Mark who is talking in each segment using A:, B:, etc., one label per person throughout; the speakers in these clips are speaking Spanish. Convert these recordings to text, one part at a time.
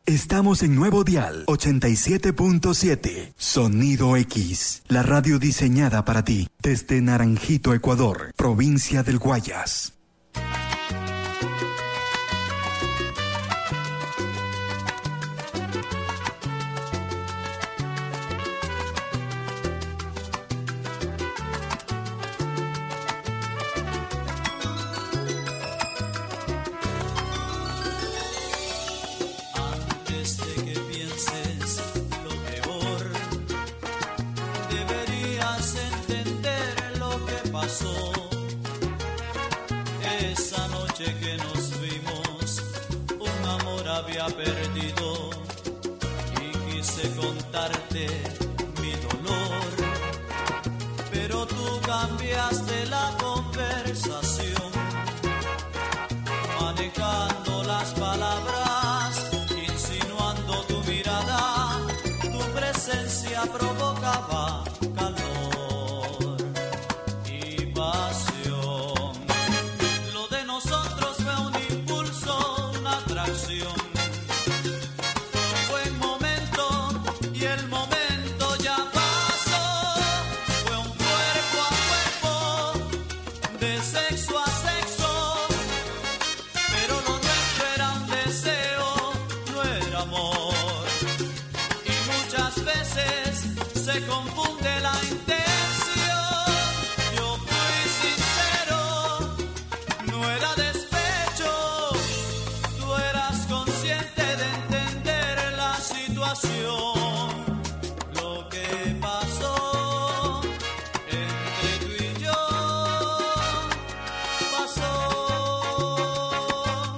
A: Estamos en Nuevo Dial 87.7. Sonido X, la radio diseñada para ti. Desde Naranjito, Ecuador, provincia del Guayas.
B: Perdido y quise contarte mi dolor, pero tú cambiaste la conversación, manejando las palabras, insinuando tu mirada, tu presencia provocaba calor y pasión. Lo de nosotros fue un impulso, una atracción. Se confunde la intención. Yo fui sincero, no era despecho. Tú eras consciente de entender la situación. Lo que pasó entre tú y yo pasó.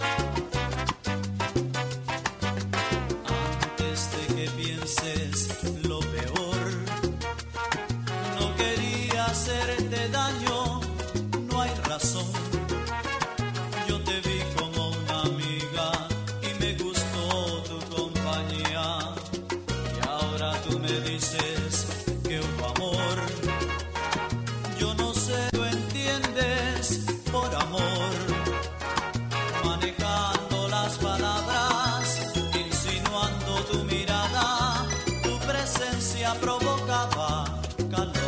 B: Antes de que pienses lo peor, hacerte daño, no hay razón. Yo te vi como una amiga y me gustó tu compañía. Y ahora tú me dices que hubo amor. Yo no sé, tú entiendes por amor, manejando las palabras, insinuando tu mirada, tu presencia provocaba calor.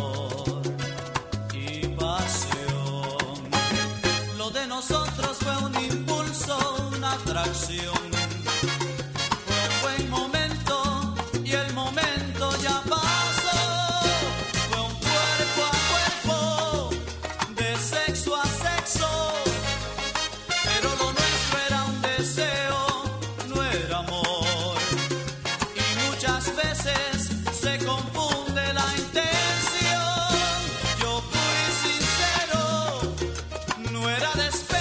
B: Nosotros fue un impulso, una atracción. Fue un buen momento y el momento ya pasó. Fue un cuerpo a cuerpo, de sexo a sexo. Pero lo nuestro era un deseo, no era amor. Y muchas veces se confunde la intención. Yo fui sincero, no era despecho.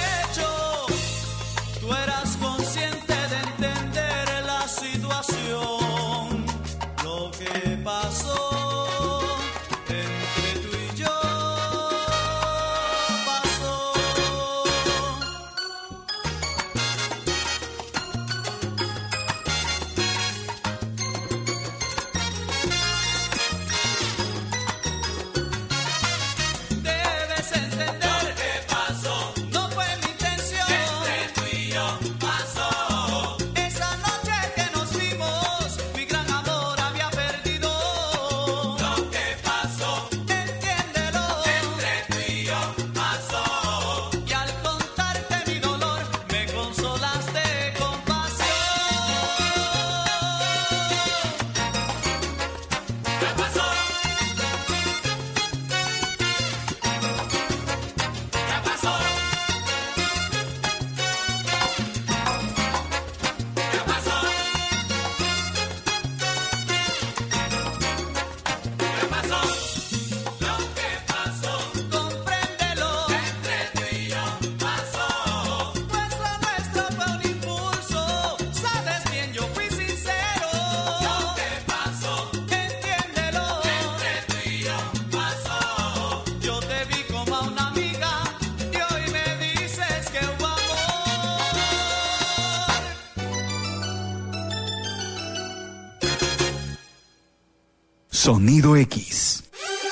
B: Tú eras consciente de entender la situación. Lo que pasó entre tú y yo pasó. Debes entender lo que pasó. No fue mi intención. Entre tú y yo pasó. Esa noche que nos vimos, mi gran amor había perdido. Lo que pasó, entiéndelo. Entre tú y yo pasó. Y al contarte mi dolor, me consolaste con pasión. ¿Qué pasó? ¿Qué pasó? ¿Qué pasó? ¿Qué pasó? Lo que pasó, compréndelo. Entre tú y yo pasó. Pues lo nuestro fue un impulso. Sabes bien, yo fui sincero. Lo que pasó, entiéndelo. Entre tú y yo pasó. Yo te vi como a una amiga y hoy me dices que hubo amor.
A: Sonido X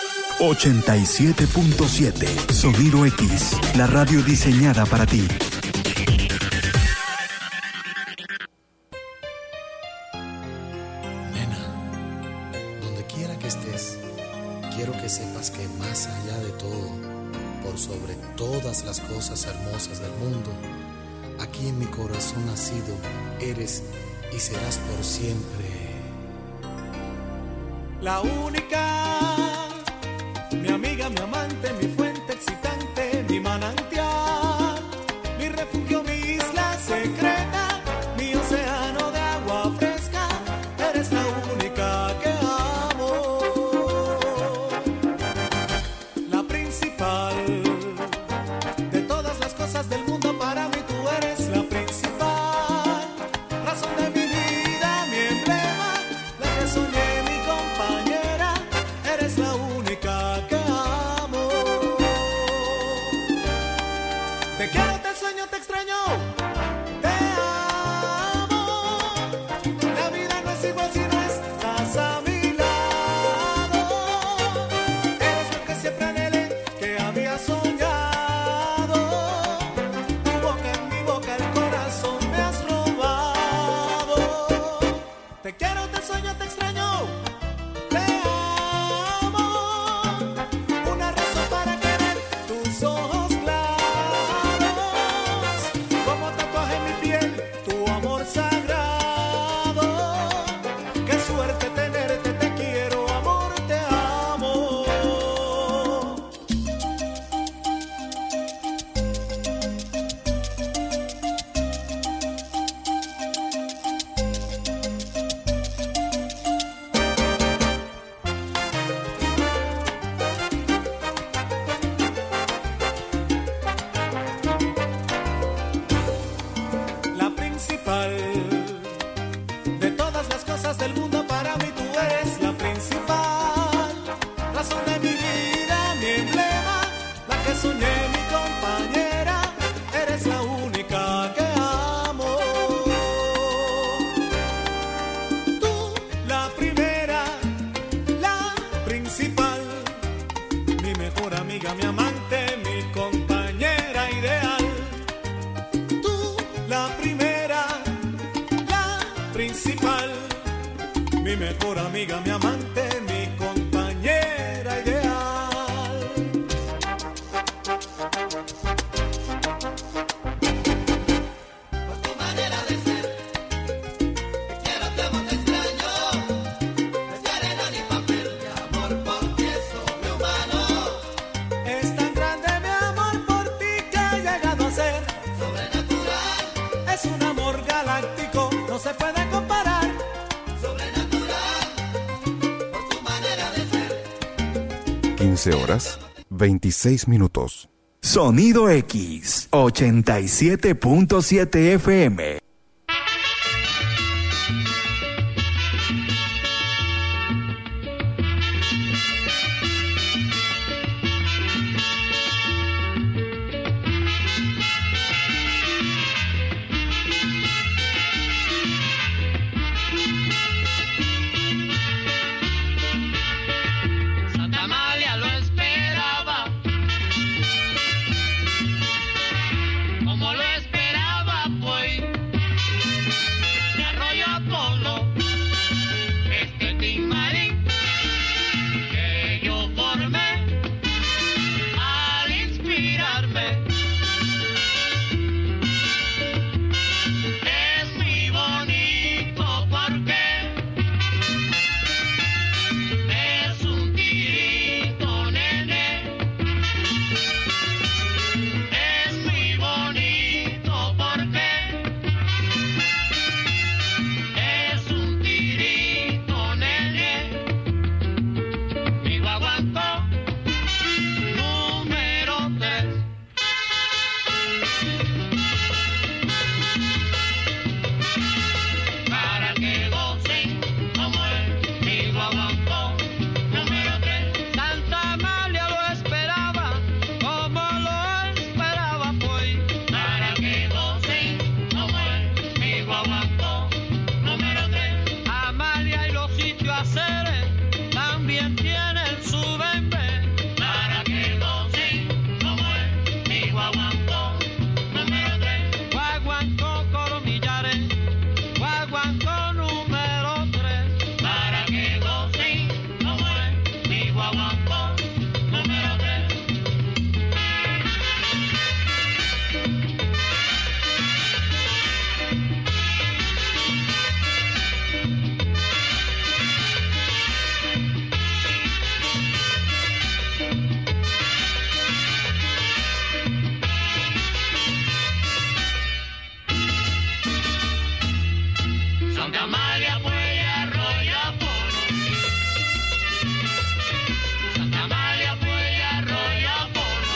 A: 87.7. Sonido X, la radio diseñada para ti.
C: que sepas que más allá de todo, por sobre todas las cosas hermosas del mundo, aquí en mi corazón nacido, eres y serás por siempre.
B: La única, mi amiga, mi amante, mi fuente excitante, mi manantial, mi refugio, mi isla secreta, mi océano de agua fresca, eres la única que amo. La principal de todas las cosas del mundo, para mí tú eres la principal, razón de mi vida, mi emblema, la que soñé, mi compañera, eres la única que amo. Te quiero, te sueño, te extraño, te amo. La vida no es igual si no estás a mi lado. Eres lo que siempre anhelé, que había soñado. Tu boca en mi boca, el corazón me has robado. Te quiero, te sueño, te extraño, te amo. Una razón para querer tus ojos claros, como tatuaje en mi piel, tu amor sagrado. Qué suerte tenerte, te quiero, amor, te amo. La principal de todas las cosas del mundo, para mí tú eres la principal, razón de mi vida, mi emblema, la que soñé, mi compañera, eres la única que amo. Tú, la primera, la principal, mi mejor amiga, mi amante, mi compañera ideal. Tú, la primera, la principal, mi mejor amiga, mi amante, mi compañera ideal. Por tu manera de ser, te quiero, te amo, te extraño. No es de arena ni papel, mi amor por ti es sobrehumano. Es tan grande mi amor por ti que ha llegado a ser sobrenatural. Es un amor galáctico, no se puede comparar. Sobrenatural, por tu manera de ser.
A: 15 horas, 26 minutos. Sonido X, 87.7 FM.
D: Santa Amalia lo esperaba, como lo esperaba, pues Santa Amalia, Puey, Arroyo, Apolo. Santa Amalia, Puey, Arroyo, Apolo.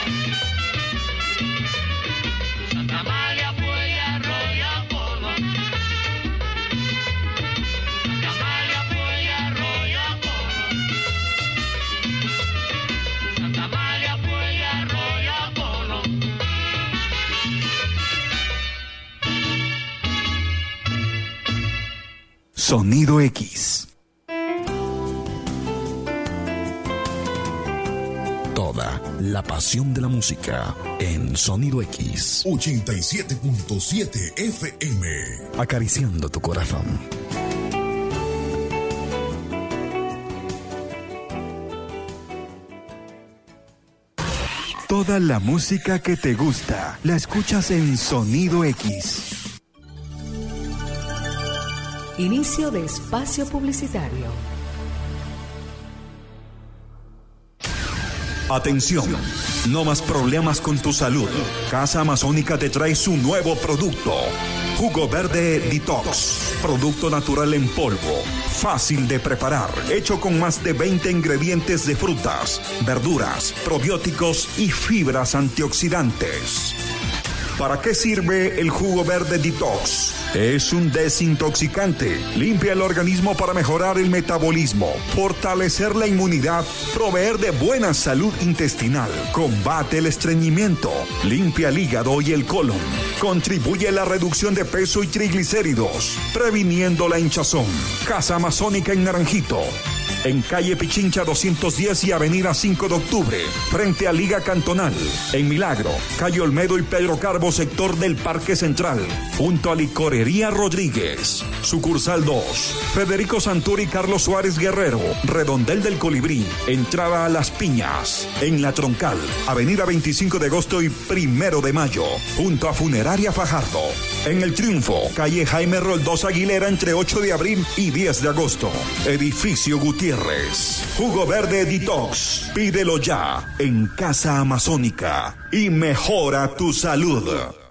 D: Santa Amalia, Puey, Arroyo, Apolo. Santa Amalia, Puey, Arroyo, Apolo. Santa Amalia, Puey, Arroyo, Apolo.
A: Sonido X. Toda la pasión de la música en Sonido X.
E: 87.7 FM.
A: Acariciando tu corazón. Toda la música que te gusta la escuchas en Sonido X.
F: Inicio de espacio publicitario.
A: Atención, no más problemas con tu salud. Casa Amazónica te trae su nuevo producto. Jugo Verde Detox. Producto natural en polvo. Fácil de preparar. Hecho con más de 20 ingredientes de frutas, verduras, probióticos y fibras antioxidantes. ¿Para qué sirve el Jugo Verde Detox? Es un desintoxicante. Limpia el organismo para mejorar el metabolismo, fortalecer la inmunidad, proveer de buena salud intestinal, combate el estreñimiento, limpia el hígado y el colon, contribuye a la reducción de peso y triglicéridos, previniendo la hinchazón. Casa Amazónica en Naranjito, en calle Pichincha 210 y avenida 5 de octubre, frente a Liga Cantonal. En Milagro, calle Olmedo y Pedro Carbo, sector del Parque Central, junto a Licorería Rodríguez. Sucursal 2, Federico Santuri y Carlos Suárez Guerrero, Redondel del Colibrí, entrada a Las Piñas. En La Troncal, avenida 25 de agosto y 1 de mayo, junto a Funeraria Fajardo. En El Triunfo, calle Jaime Roldós Aguilera, entre 8 de abril y 10 de agosto. Edificio Gutiérrez. Jugo Verde Detox. Pídelo ya en Casa Amazónica y mejora tu salud.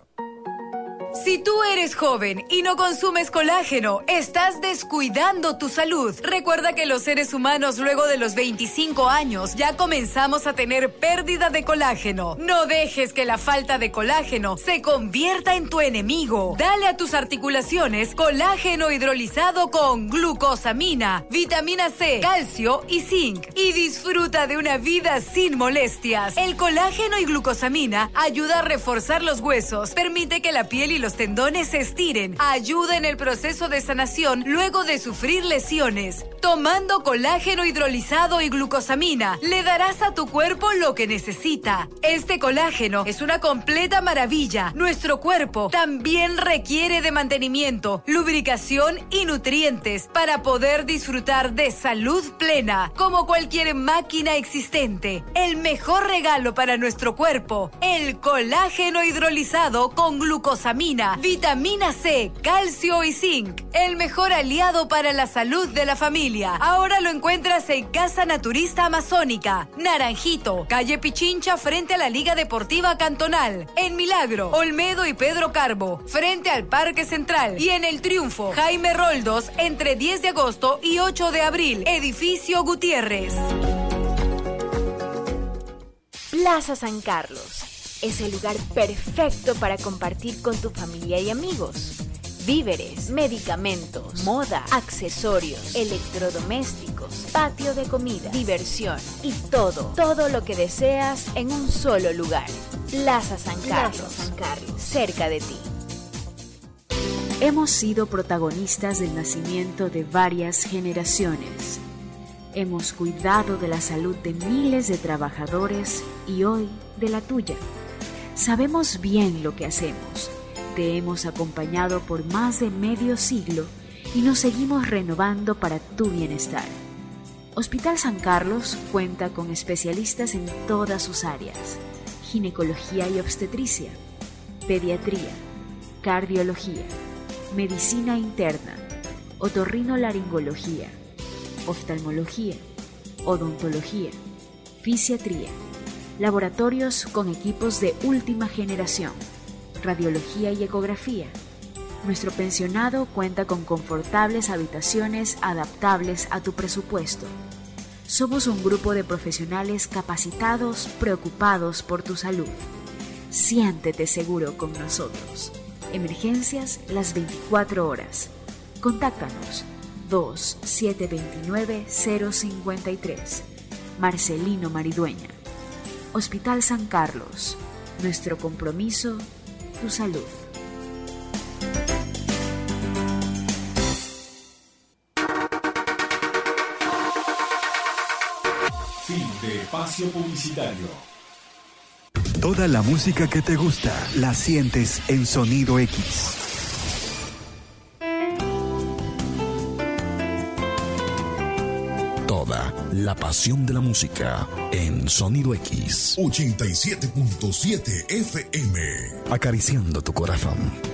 F: Si tú eres joven y no consumes colágeno, estás descuidando tu salud. Recuerda que los seres humanos luego de los 25 años ya comenzamos a tener pérdida de colágeno. No dejes que la falta de colágeno se convierta en tu enemigo. Dale a tus articulaciones colágeno hidrolizado con glucosamina, vitamina C, calcio y zinc. Y disfruta de una vida sin molestias. El colágeno y glucosamina ayuda a reforzar los huesos, permite que la piel y los tendones se estiren, ayuda en el proceso de sanación luego de sufrir lesiones. Tomando colágeno hidrolizado y glucosamina, le darás a tu cuerpo lo que necesita. Este colágeno es una completa maravilla. Nuestro cuerpo también requiere de mantenimiento, lubricación y nutrientes para poder disfrutar de salud plena, como cualquier máquina existente. El mejor regalo para nuestro cuerpo, el colágeno hidrolizado con glucosamina, vitamina C, calcio y zinc. El mejor aliado para la salud de la familia. Ahora lo encuentras en Casa Naturista Amazónica, Naranjito, calle Pichincha, frente a la Liga Deportiva Cantonal. En Milagro, Olmedo y Pedro Carbo, frente al Parque Central. Y en El Triunfo, Jaime Roldós, entre 10 de agosto y 8 de abril. Edificio Gutiérrez.
G: Plaza San Carlos es el lugar perfecto para compartir con tu familia y amigos. Víveres, medicamentos, moda, accesorios, electrodomésticos, patio de comida, diversión y todo lo que deseas en un solo lugar. Plaza San Carlos, cerca de ti.
H: Hemos sido protagonistas del nacimiento de varias generaciones. Hemos cuidado de la salud de miles de trabajadores y hoy de la tuya. Sabemos bien lo que hacemos. Te hemos acompañado por más de medio siglo y nos seguimos renovando para tu bienestar. Hospital San Carlos cuenta con especialistas en todas sus áreas: ginecología y obstetricia, pediatría, cardiología, medicina interna, otorrinolaringología, oftalmología, odontología, fisiatría, laboratorios con equipos de última generación, radiología y ecografía, Nuestro pensionado cuenta con confortables habitaciones adaptables a tu presupuesto. Somos un grupo de profesionales capacitados, preocupados por tu salud. Siéntete seguro con nosotros. Emergencias las 24 horas. Contáctanos 2-729-053. Marcelino Maridueña. Hospital San Carlos. Nuestro compromiso, tu salud.
E: Fin de espacio publicitario.
A: Toda la música que te gusta la sientes en Sonido X.
E: Toda la pasión de la música en Sonido X 87.7 FM.
A: Acariciando tu corazón.